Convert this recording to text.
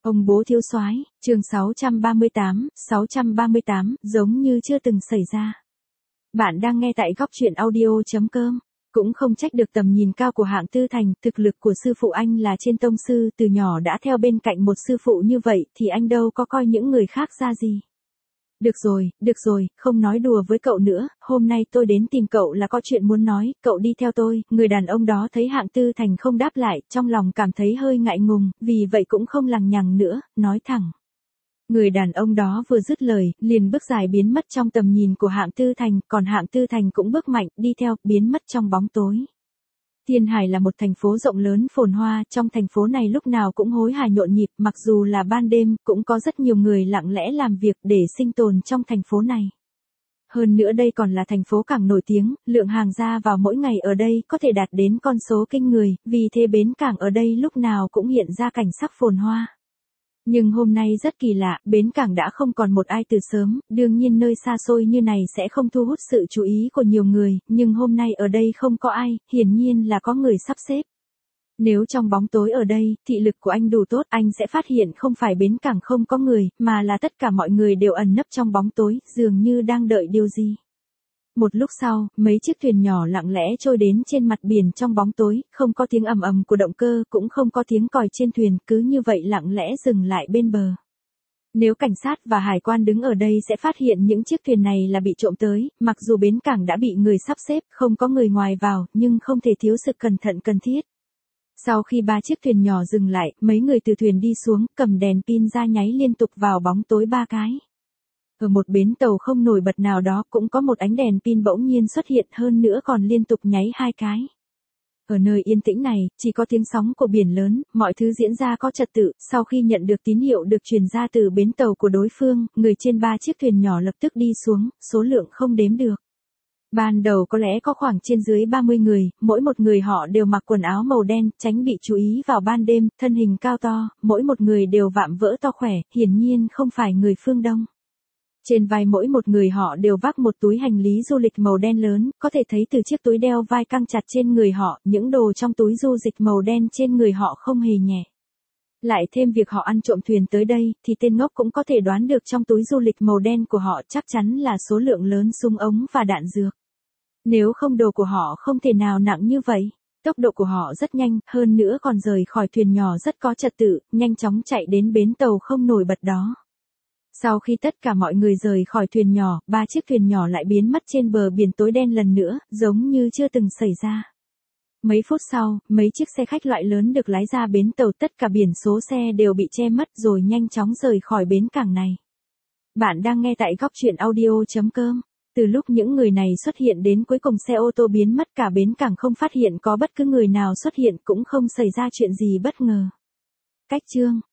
Ông bố thiếu soái, chương 638, giống như chưa từng xảy ra. Bạn đang nghe tại góc truyện audio.com. Cũng không trách được tầm nhìn cao của Hạng Tư Thành, thực lực của sư phụ anh là trên tông sư, từ nhỏ đã theo bên cạnh một sư phụ như vậy thì anh đâu có coi những người khác ra gì. Được rồi, không nói đùa với cậu nữa, hôm nay tôi đến tìm cậu là có chuyện muốn nói, cậu đi theo tôi. Người đàn ông đó thấy Hạng Tư Thành không đáp lại, trong lòng cảm thấy hơi ngại ngùng, vì vậy cũng không lằng nhằng nữa, nói thẳng. Người đàn ông đó vừa dứt lời, liền bước dài biến mất trong tầm nhìn của Hạng Tư Thành, còn Hạng Tư Thành cũng bước mạnh, đi theo, biến mất trong bóng tối. Thiên Hải là một thành phố rộng lớn phồn hoa, trong thành phố này lúc nào cũng hối hả nhộn nhịp, mặc dù là ban đêm, cũng có rất nhiều người lặng lẽ làm việc để sinh tồn trong thành phố này. Hơn nữa đây còn là thành phố cảng nổi tiếng, lượng hàng ra vào mỗi ngày ở đây có thể đạt đến con số kinh người, vì thế bến cảng ở đây lúc nào cũng hiện ra cảnh sắc phồn hoa. Nhưng hôm nay rất kỳ lạ, bến cảng đã không còn một ai từ sớm, đương nhiên nơi xa xôi như này sẽ không thu hút sự chú ý của nhiều người, nhưng hôm nay ở đây không có ai, hiển nhiên là có người sắp xếp. Nếu trong bóng tối ở đây, thị lực của anh đủ tốt, anh sẽ phát hiện không phải bến cảng không có người, mà là tất cả mọi người đều ẩn nấp trong bóng tối, dường như đang đợi điều gì. Một lúc sau, mấy chiếc thuyền nhỏ lặng lẽ trôi đến trên mặt biển trong bóng tối, không có tiếng ầm ầm của động cơ, cũng không có tiếng còi trên thuyền, cứ như vậy lặng lẽ dừng lại bên bờ. Nếu cảnh sát và hải quan đứng ở đây sẽ phát hiện những chiếc thuyền này là bị trộm tới, mặc dù bến cảng đã bị người sắp xếp, không có người ngoài vào, nhưng không thể thiếu sự cẩn thận cần thiết. Sau khi 3 chiếc thuyền nhỏ dừng lại, mấy người từ thuyền đi xuống, cầm đèn pin ra nháy liên tục vào bóng tối 3 cái. Ở một bến tàu không nổi bật nào đó cũng có một ánh đèn pin bỗng nhiên xuất hiện, hơn nữa còn liên tục nháy 2 cái. Ở nơi yên tĩnh này, chỉ có tiếng sóng của biển lớn, mọi thứ diễn ra có trật tự, sau khi nhận được tín hiệu được truyền ra từ bến tàu của đối phương, người trên 3 chiếc thuyền nhỏ lập tức đi xuống, số lượng không đếm được. Ban đầu có lẽ có khoảng trên dưới 30 người, mỗi một người họ đều mặc quần áo màu đen, tránh bị chú ý vào ban đêm, thân hình cao to, mỗi một người đều vạm vỡ to khỏe, hiển nhiên không phải người phương Đông. Trên vai mỗi một người họ đều vác một túi hành lý du lịch màu đen lớn, có thể thấy từ chiếc túi đeo vai căng chặt trên người họ, những đồ trong túi du lịch màu đen trên người họ không hề nhẹ. Lại thêm việc họ ăn trộm thuyền tới đây, thì tên ngốc cũng có thể đoán được trong túi du lịch màu đen của họ chắc chắn là số lượng lớn súng ống và đạn dược. Nếu không đồ của họ không thể nào nặng như vậy. Tốc độ của họ rất nhanh, hơn nữa còn rời khỏi thuyền nhỏ rất có trật tự, nhanh chóng chạy đến bến tàu không nổi bật đó. Sau khi tất cả mọi người rời khỏi thuyền nhỏ, 3 chiếc thuyền nhỏ lại biến mất trên bờ biển tối đen lần nữa, giống như chưa từng xảy ra. Mấy phút sau, mấy chiếc xe khách loại lớn được lái ra bến tàu, tất cả biển số xe đều bị che mất rồi nhanh chóng rời khỏi bến cảng này. Bạn đang nghe tại góc truyện audio.com. Từ lúc những người này xuất hiện đến cuối cùng xe ô tô biến mất, cả bến cảng không phát hiện có bất cứ người nào xuất hiện, cũng không xảy ra chuyện gì bất ngờ. Cách chương